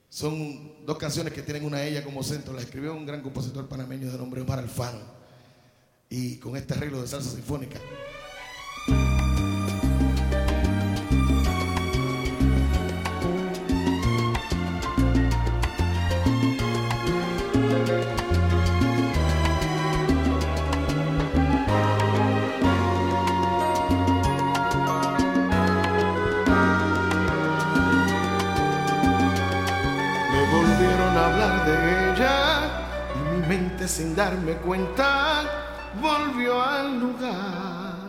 Son dos canciones que tienen una de ellas como centro. La escribió un gran compositor panameño de nombre Omar Alfano, y con este arreglo de salsa sinfónica. Hablar de ella y mi mente, sin darme cuenta, volvió al lugar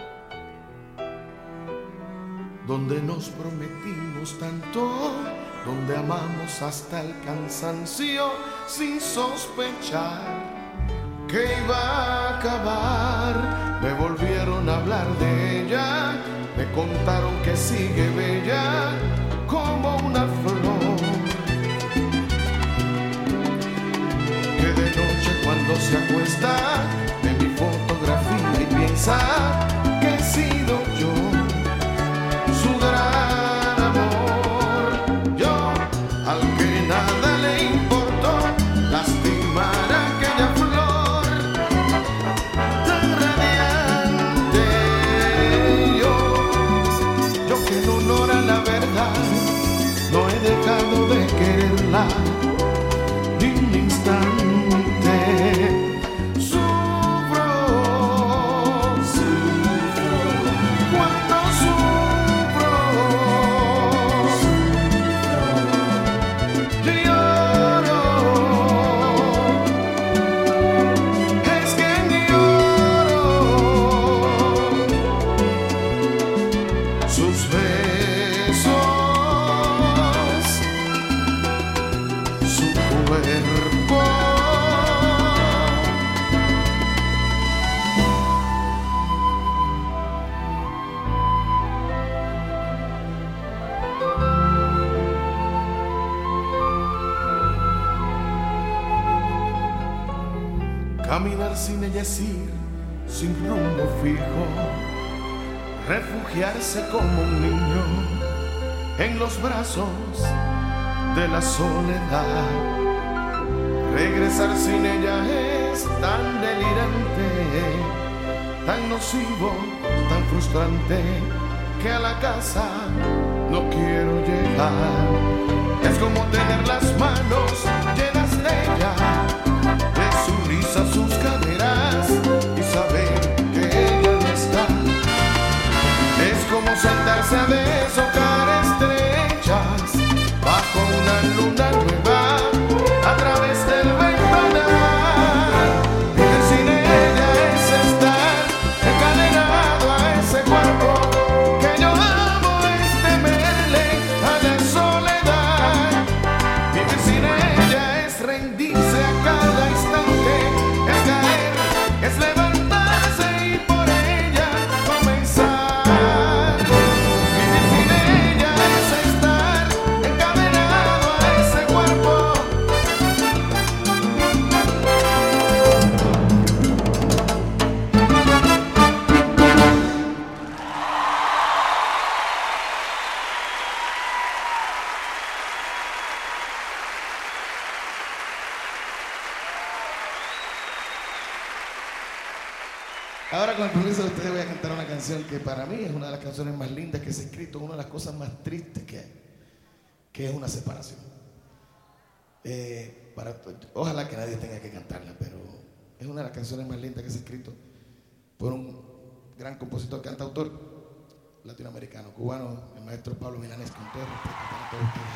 donde nos prometimos tanto, donde amamos hasta el cansancio, sin sospechar que iba a acabar. Me volvieron a hablar de ella, me contaron que sigue bella como una flor, cuando se acuesta en mi fotografía y piensa que he sido yo su gran amor. Yo, al que nada le importó lastimar a aquella flor tan radiante. Yo que en honor a la verdad no he dejado de quererla ni un instante. Caminar sin ella es ir sin rumbo fijo, refugiarse como un niño en los brazos de la soledad. Regresar sin ella es tan delirante, tan nocivo, tan frustrante, que a la casa no quiero llegar. Es como tener las manos llenas de ella, de su risa, sus caderas, y saber que ella no está. Es como sentarse a deshojar estrellas bajo una luna nueva a través del ventanal. Vivir sin ella es estar encadenado a ese cuerpo que yo amo, es temerle a la soledad. Vivir sin ella es rendirse a cada instante, es caer, es levantarse y por ella comenzar. Vivir sin ella es estar encadenado a ese cuerpo. Ahora, con el permiso de ustedes, voy a cantar una canción que para mí es una de las canciones más lindas que se ha escrito, una de las cosas más tristes que hay, que es una separación. Ojalá que nadie tenga que cantarla, pero es una de las canciones más lindas que se ha escrito por un gran compositor, cantautor latinoamericano, cubano, el maestro Pablo Milanés, con todo respeto para todos ustedes.